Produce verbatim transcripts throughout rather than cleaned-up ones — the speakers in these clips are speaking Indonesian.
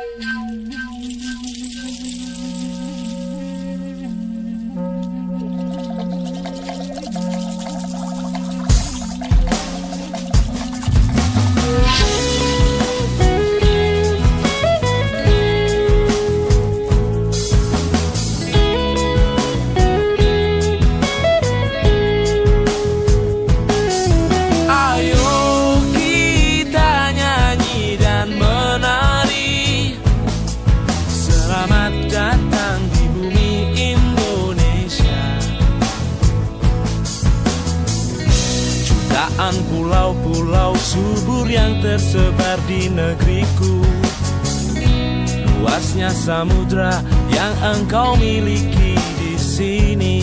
Pulau-pulau subur yang tersebar di negeriku, luasnya samudra yang engkau miliki di sini,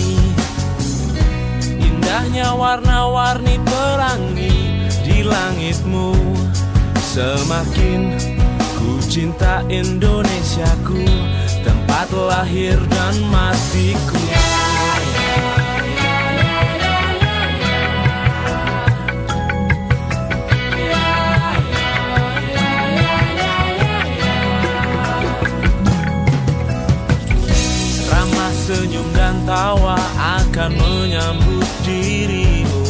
indahnya warna-warni pelangi di langitmu. Semakin ku cinta Indonesiaku, tempat lahir dan matiku. Senyum dan tawa akan menyambut dirimu,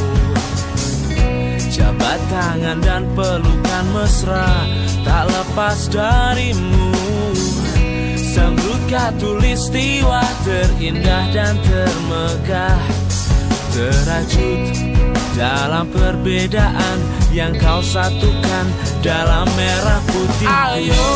jabat tangan dan pelukan mesra tak lepas darimu. Sambutan khatulistiwa terindah dan termegah, terajut dalam perbedaan yang kau satukan dalam merah putih. Ayo